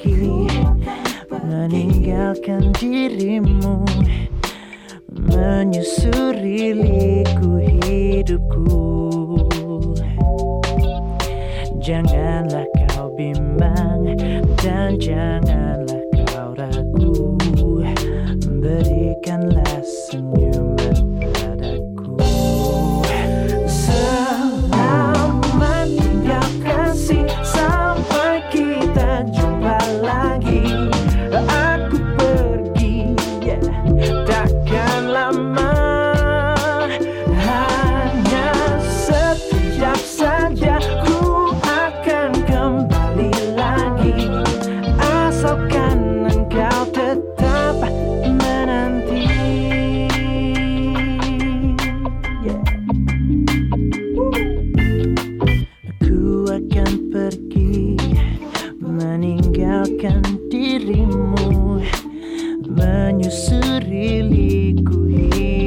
pergi, meninggalkan dirimu, menyusuri liku hidupku. Janganlah kau bimbang dan janganlah kau ragu, berikanlah senyuman padaku. Selamat tinggal kasih, sampai kita jumpa lagi. Aku pergi, takkan lama, hanya sekejap saja ku akan kembali lagi, asalkan engkau tetap menanti. Aku akan pergi, meninggalkan dirimu, menyusuri liku hidup.